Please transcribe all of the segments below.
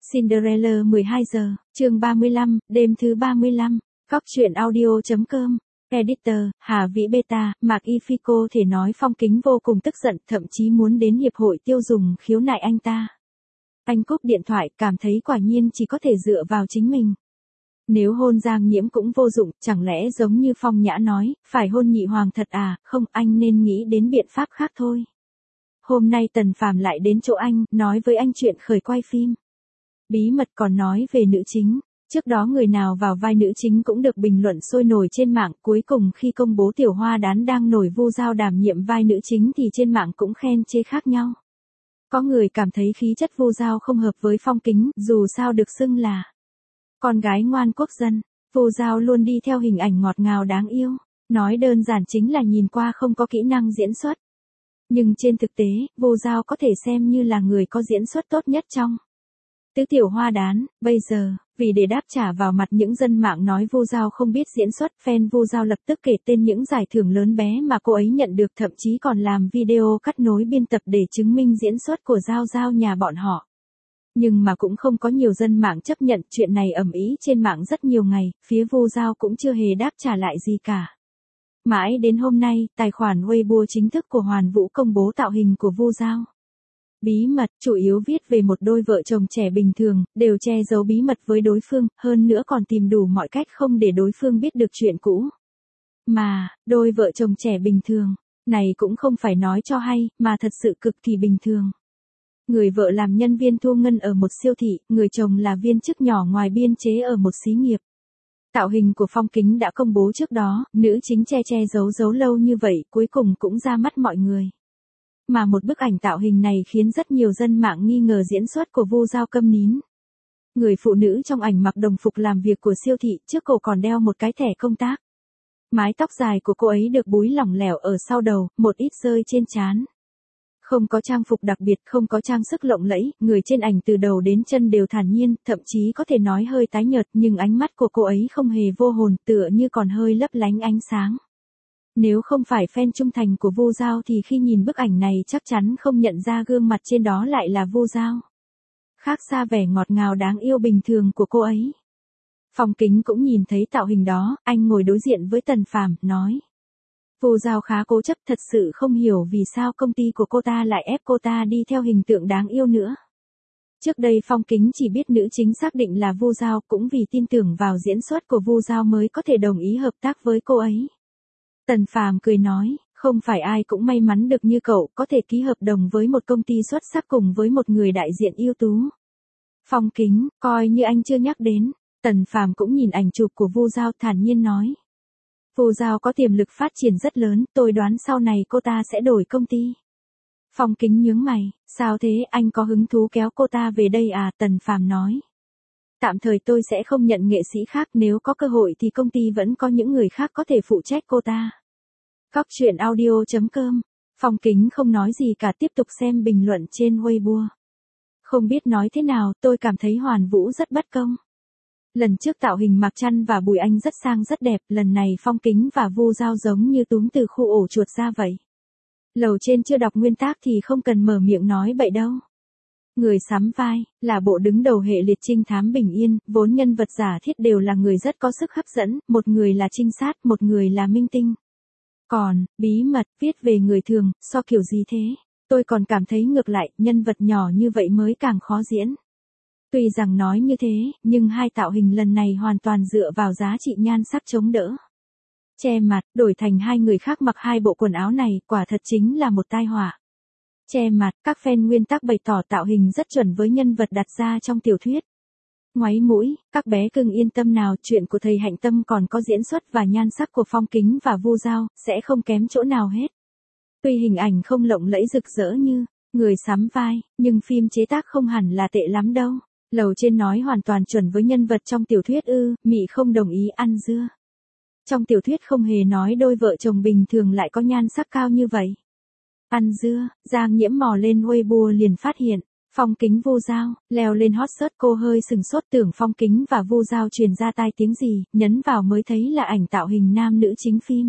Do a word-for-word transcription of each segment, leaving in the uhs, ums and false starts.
Cinderella mười hai giờ, chương ba mươi lăm, đêm thứ ba mươi lăm, Cóc truyện audio.com, Editor, Hà Vĩ Beta, Mạc Y Phi cô thể nói Phong Kính vô cùng tức giận, thậm chí muốn đến hiệp hội tiêu dùng khiếu nại anh ta. Anh cúp điện thoại, cảm thấy quả nhiên chỉ có thể dựa vào chính mình. Nếu hôn Giang Nhiễm cũng vô dụng, chẳng lẽ giống như Phong Nhã nói, phải hôn Nhị Hoàng thật à, không, anh nên nghĩ đến biện pháp khác thôi. Hôm nay Tần Phàm lại đến chỗ anh, nói với anh chuyện khởi quay phim. Bí mật còn nói về nữ chính, trước đó người nào vào vai nữ chính cũng được bình luận sôi nổi trên mạng, cuối cùng khi công bố Tiểu Hoa Đán đang nổi Vu Giao đảm nhiệm vai nữ chính thì trên mạng cũng khen chê khác nhau. Có người cảm thấy khí chất Vu Giao không hợp với Phong Kính, dù sao được xưng là con gái ngoan quốc dân, Vu Giao luôn đi theo hình ảnh ngọt ngào đáng yêu, nói đơn giản chính là nhìn qua không có kỹ năng diễn xuất. Nhưng trên thực tế, Vu Giao có thể xem như là người có diễn xuất tốt nhất trong tứ Tiểu Hoa Đán. Bây giờ, vì để đáp trả vào mặt những dân mạng nói Vu Giao không biết diễn xuất, fan Vu Giao lập tức kể tên những giải thưởng lớn bé mà cô ấy nhận được, thậm chí còn làm video cắt nối biên tập để chứng minh diễn xuất của Giao Giao nhà bọn họ. Nhưng mà cũng không có nhiều dân mạng chấp nhận, chuyện này ầm ĩ trên mạng rất nhiều ngày, phía Vu Giao cũng chưa hề đáp trả lại gì cả. Mãi đến hôm nay, tài khoản Weibo chính thức của Hoàn Vũ công bố tạo hình của Vu Giao. Bí mật, chủ yếu viết về một đôi vợ chồng trẻ bình thường, đều che giấu bí mật với đối phương, hơn nữa còn tìm đủ mọi cách không để đối phương biết được chuyện cũ. Mà, đôi vợ chồng trẻ bình thường, này cũng không phải nói cho hay, mà thật sự cực kỳ bình thường. Người vợ làm nhân viên thu ngân ở một siêu thị, người chồng là viên chức nhỏ ngoài biên chế ở một xí nghiệp. Tạo hình của Phong Kính đã công bố trước đó, nữ chính che che giấu giấu lâu như vậy, cuối cùng cũng ra mắt mọi người. Mà một bức ảnh tạo hình này khiến rất nhiều dân mạng nghi ngờ diễn xuất của Vu Giao câm nín. Người phụ nữ trong ảnh mặc đồng phục làm việc của siêu thị, trước cổ còn đeo một cái thẻ công tác. Mái tóc dài của cô ấy được búi lỏng lẻo ở sau đầu, một ít rơi trên trán. Không có trang phục đặc biệt, không có trang sức lộng lẫy, người trên ảnh từ đầu đến chân đều thản nhiên, thậm chí có thể nói hơi tái nhợt, nhưng ánh mắt của cô ấy không hề vô hồn, tựa như còn hơi lấp lánh ánh sáng. Nếu không phải fan trung thành của Vu Giao thì khi nhìn bức ảnh này chắc chắn không nhận ra gương mặt trên đó lại là Vu Giao. Khác xa vẻ ngọt ngào đáng yêu bình thường của cô ấy. Phong Kính cũng nhìn thấy tạo hình đó, anh ngồi đối diện với Tần Phàm, nói. Vu Giao khá cố chấp, thật sự không hiểu vì sao công ty của cô ta lại ép cô ta đi theo hình tượng đáng yêu nữa. Trước đây Phong Kính chỉ biết nữ chính xác định là Vu Giao, cũng vì tin tưởng vào diễn xuất của Vu Giao mới có thể đồng ý hợp tác với cô ấy. Tần Phàm cười nói, không phải ai cũng may mắn được như cậu, có thể ký hợp đồng với một công ty xuất sắc cùng với một người đại diện ưu tú. Phong Kính, coi như anh chưa nhắc đến. Tần Phàm cũng nhìn ảnh chụp của Vu Giao, thản nhiên nói. Vu Giao có tiềm lực phát triển rất lớn, tôi đoán sau này cô ta sẽ đổi công ty. Phong Kính nhướng mày, sao thế, anh có hứng thú kéo cô ta về đây à? Tần Phàm nói. Tạm thời tôi sẽ không nhận nghệ sĩ khác, nếu có cơ hội thì công ty vẫn có những người khác có thể phụ trách cô ta. Cóc truyện audio.com, Phong Kính không nói gì cả, tiếp tục xem bình luận trên Weibo. Không biết nói thế nào, tôi cảm thấy Hoàn Vũ rất bất công. Lần trước tạo hình Mạc Trăn và Bùi Anh rất sang rất đẹp, lần này Phong Kính và Vu Giao giống như túm từ khu ổ chuột ra vậy. Lầu trên chưa đọc nguyên tác thì không cần mở miệng nói bậy đâu. Người sắm vai, là bộ đứng đầu hệ liệt trinh thám bình yên, vốn nhân vật giả thiết đều là người rất có sức hấp dẫn, một người là trinh sát, một người là minh tinh. Còn, bí mật, viết về người thường, so kiểu gì thế? Tôi còn cảm thấy ngược lại, nhân vật nhỏ như vậy mới càng khó diễn. Tuy rằng nói như thế, nhưng hai tạo hình lần này hoàn toàn dựa vào giá trị nhan sắc chống đỡ. Che mặt, đổi thành hai người khác mặc hai bộ quần áo này, quả thật chính là một tai họa. Che mặt, các fan nguyên tắc bày tỏ tạo hình rất chuẩn với nhân vật đặt ra trong tiểu thuyết. Ngoáy mũi, các bé cưng yên tâm nào, chuyện của thầy Hạnh Tâm còn có diễn xuất và nhan sắc của Phong Kính và Vu Giao, sẽ không kém chỗ nào hết. Tuy hình ảnh không lộng lẫy rực rỡ như người sắm vai, nhưng phim chế tác không hẳn là tệ lắm đâu. Lầu trên nói hoàn toàn chuẩn với nhân vật trong tiểu thuyết ư, Mị không đồng ý ăn dưa. Trong tiểu thuyết không hề nói đôi vợ chồng bình thường lại có nhan sắc cao như vậy. Ăn dưa, Giang Nhiễm mò lên Weibo liền phát hiện, Phong Kính Vu Giao, leo lên hot search, cô hơi sừng sốt tưởng Phong Kính và Vu Giao truyền ra tai tiếng gì, nhấn vào mới thấy là ảnh tạo hình nam nữ chính phim.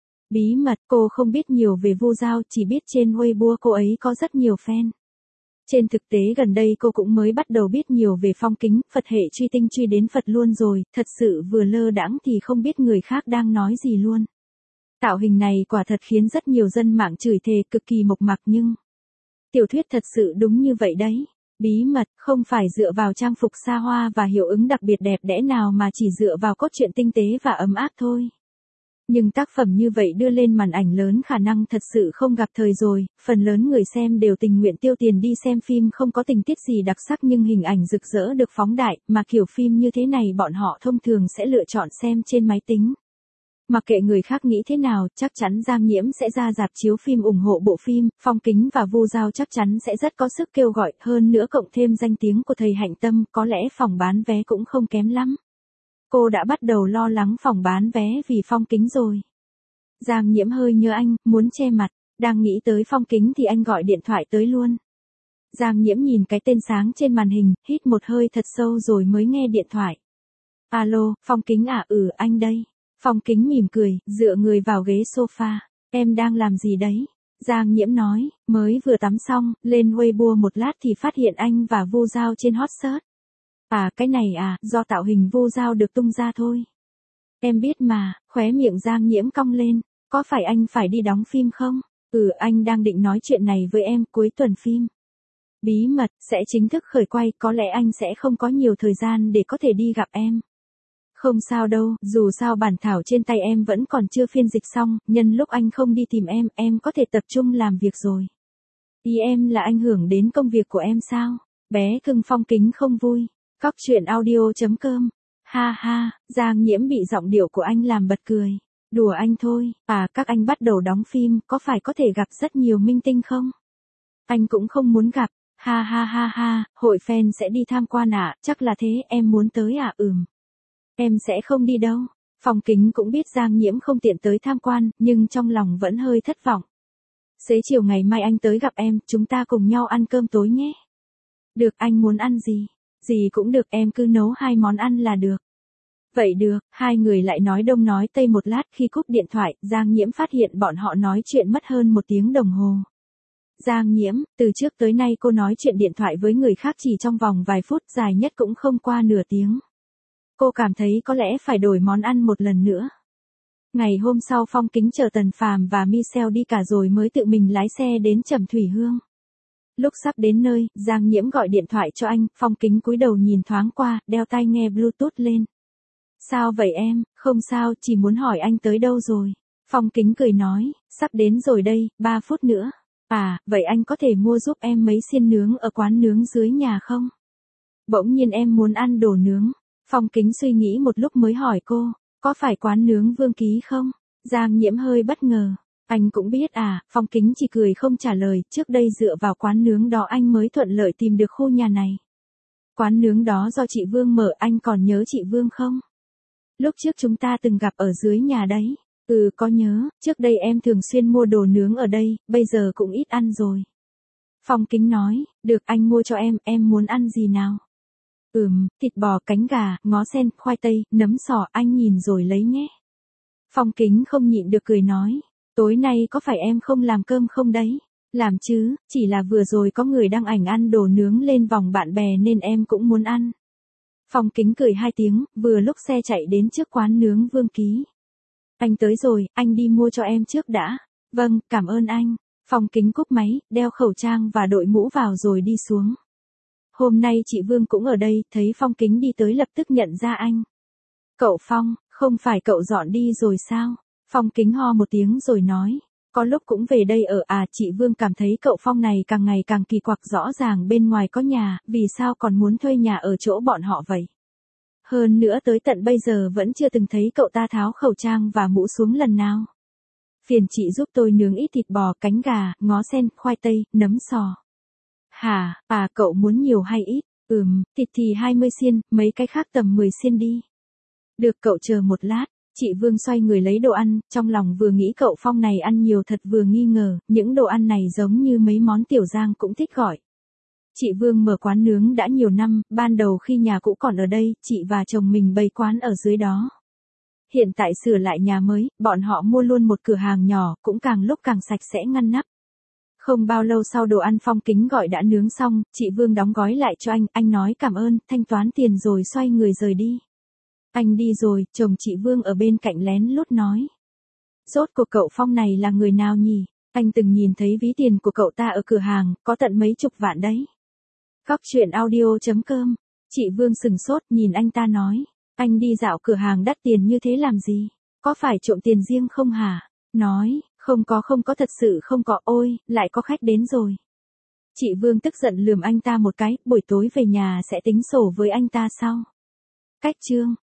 Bí mật, cô không biết nhiều về Vu Giao, chỉ biết trên Weibo cô ấy có rất nhiều fan. Trên thực tế gần đây cô cũng mới bắt đầu biết nhiều về Phong Kính, Phật hệ truy tinh truy đến Phật luôn rồi, thật sự vừa lơ đãng thì không biết người khác đang nói gì luôn. Tạo hình này quả thật khiến rất nhiều dân mạng chửi thề cực kỳ mộc mạc nhưng... Tiểu thuyết thật sự đúng như vậy đấy. Bí mật, không phải dựa vào trang phục xa hoa và hiệu ứng đặc biệt đẹp đẽ nào mà chỉ dựa vào cốt truyện tinh tế và ấm áp thôi. Nhưng tác phẩm như vậy đưa lên màn ảnh lớn khả năng thật sự không gặp thời rồi, phần lớn người xem đều tình nguyện tiêu tiền đi xem phim không có tình tiết gì đặc sắc nhưng hình ảnh rực rỡ được phóng đại, mà kiểu phim như thế này bọn họ thông thường sẽ lựa chọn xem trên máy tính. Mặc kệ người khác nghĩ thế nào, chắc chắn Giang Nhiễm sẽ ra rạp chiếu phim ủng hộ bộ phim, Phong Kính và Vu Giao chắc chắn sẽ rất có sức kêu gọi, hơn nữa cộng thêm danh tiếng của thầy Hạnh Tâm, có lẽ phòng bán vé cũng không kém lắm. Cô đã bắt đầu lo lắng phòng bán vé vì Phong Kính rồi. Giang Nhiễm hơi nhớ anh, muốn che mặt, đang nghĩ tới Phong Kính thì anh gọi điện thoại tới luôn. Giang Nhiễm nhìn cái tên sáng trên màn hình, hít một hơi thật sâu rồi mới nghe điện thoại. Alo, Phong Kính à, ừ anh đây. Phong Kính mỉm cười, dựa người vào ghế sofa. Em đang làm gì đấy? Giang Nhiễm nói, mới vừa tắm xong, lên Weibo một lát thì phát hiện anh và Vu Giao trên hot search. À cái này à, do tạo hình Vu Giao được tung ra thôi. Em biết mà, khóe miệng Giang Nhiễm cong lên, có phải anh phải đi đóng phim không? Ừ anh đang định nói chuyện này với em cuối tuần phim. Bí mật, sẽ chính thức khởi quay, có lẽ anh sẽ không có nhiều thời gian để có thể đi gặp em. Không sao đâu, dù sao bản thảo trên tay em vẫn còn chưa phiên dịch xong, nhân lúc anh không đi tìm em, em có thể tập trung làm việc rồi. Ý em là ảnh hưởng đến công việc của em sao? Bé cưng Phong Kính không vui. Cóc truyện audio chấm com. Ha ha, Giang Nhiễm bị giọng điệu của anh làm bật cười. Đùa anh thôi, à các anh bắt đầu đóng phim, có phải có thể gặp rất nhiều minh tinh không? Anh cũng không muốn gặp. Ha ha ha ha, hội fan sẽ đi tham quan à, chắc là thế, em muốn tới à, ừm. Em sẽ không đi đâu. Phong Kính cũng biết Giang Nhiễm không tiện tới tham quan, nhưng trong lòng vẫn hơi thất vọng. Xế chiều ngày mai anh tới gặp em, chúng ta cùng nhau ăn cơm tối nhé. Được, anh muốn ăn gì? Gì cũng được, em cứ nấu hai món ăn là được. Vậy được, hai người lại nói đông nói tây một lát, khi cúp điện thoại, Giang Nhiễm phát hiện bọn họ nói chuyện mất hơn một tiếng đồng hồ. Giang Nhiễm, từ trước tới nay cô nói chuyện điện thoại với người khác chỉ trong vòng vài phút, dài nhất cũng không qua nửa tiếng. Cô cảm thấy có lẽ phải đổi món ăn một lần nữa. Ngày hôm sau Phong Kính chờ Tần Phàm và Michelle đi cả rồi mới tự mình lái xe đến Trầm Thủy Hương. Lúc sắp đến nơi, Giang Nhiễm gọi điện thoại cho anh, Phong Kính cúi đầu nhìn thoáng qua, đeo tai nghe Bluetooth lên. Sao vậy em? Không sao, chỉ muốn hỏi anh tới đâu rồi. Phong Kính cười nói, sắp đến rồi đây, ba phút nữa. À, vậy anh có thể mua giúp em mấy xiên nướng ở quán nướng dưới nhà không? Bỗng nhiên em muốn ăn đồ nướng. Phong Kính suy nghĩ một lúc mới hỏi cô, có phải quán nướng Vương Ký không? Giang Nhiễm hơi bất ngờ. Anh cũng biết à, Phong Kính chỉ cười không trả lời, trước đây dựa vào quán nướng đó anh mới thuận lợi tìm được khu nhà này. Quán nướng đó do chị Vương mở, anh còn nhớ chị Vương không? Lúc trước chúng ta từng gặp ở dưới nhà đấy. Ừ có nhớ, trước đây em thường xuyên mua đồ nướng ở đây, bây giờ cũng ít ăn rồi. Phong Kính nói, được anh mua cho em, em muốn ăn gì nào? Ừm, thịt bò, cánh gà, ngó sen, khoai tây, nấm sò, anh nhìn rồi lấy nhé. Phong Kính không nhịn được cười nói, tối nay có phải em không làm cơm không đấy? Làm chứ, chỉ là vừa rồi có người đăng ảnh ăn đồ nướng lên vòng bạn bè nên em cũng muốn ăn. Phong Kính cười hai tiếng, vừa lúc xe chạy đến trước quán nướng Vương Ký. Anh tới rồi, anh đi mua cho em trước đã. Vâng, cảm ơn anh. Phong Kính cúp máy, đeo khẩu trang và đội mũ vào rồi đi xuống. Hôm nay chị Vương cũng ở đây, thấy Phong Kính đi tới lập tức nhận ra anh. Cậu Phong, không phải cậu dọn đi rồi sao? Phong Kính ho một tiếng rồi nói, có lúc cũng về đây ở à, chị Vương cảm thấy cậu Phong này càng ngày càng kỳ quặc, rõ ràng bên ngoài có nhà, vì sao còn muốn thuê nhà ở chỗ bọn họ vậy? Hơn nữa tới tận bây giờ vẫn chưa từng thấy cậu ta tháo khẩu trang và mũ xuống lần nào. Phiền chị giúp tôi nướng ít thịt bò, cánh gà, ngó sen, khoai tây, nấm sò. Hả, à cậu muốn nhiều hay ít? Ừm, thịt thì hai mươi xiên, mấy cái khác tầm mười xiên đi. Được, cậu chờ một lát. Chị Vương xoay người lấy đồ ăn, trong lòng vừa nghĩ cậu Phong này ăn nhiều thật vừa nghi ngờ, những đồ ăn này giống như mấy món Tiểu Giang cũng thích gọi. Chị Vương mở quán nướng đã nhiều năm, ban đầu khi nhà cũ còn ở đây, chị và chồng mình bày quán ở dưới đó. Hiện tại sửa lại nhà mới, bọn họ mua luôn một cửa hàng nhỏ, cũng càng lúc càng sạch sẽ ngăn nắp. Không bao lâu sau đồ ăn Phong Kính gọi đã nướng xong, chị Vương đóng gói lại cho anh, anh nói cảm ơn, thanh toán tiền rồi xoay người rời đi. Anh đi rồi, chồng chị Vương ở bên cạnh lén lút nói. Rốt cuộc cậu Phong này là người nào nhỉ? Anh từng nhìn thấy ví tiền của cậu ta ở cửa hàng, có tận mấy chục vạn đấy. Cóc truyện audio chấm com. Chị Vương sừng sốt nhìn anh ta nói. Anh đi dạo cửa hàng đắt tiền như thế làm gì? Có phải trộm tiền riêng không hả? Nói, không có không có thật sự không có, ôi, lại có khách đến rồi. Chị Vương tức giận lườm anh ta một cái, buổi tối về nhà sẽ tính sổ với anh ta sau. Cách chương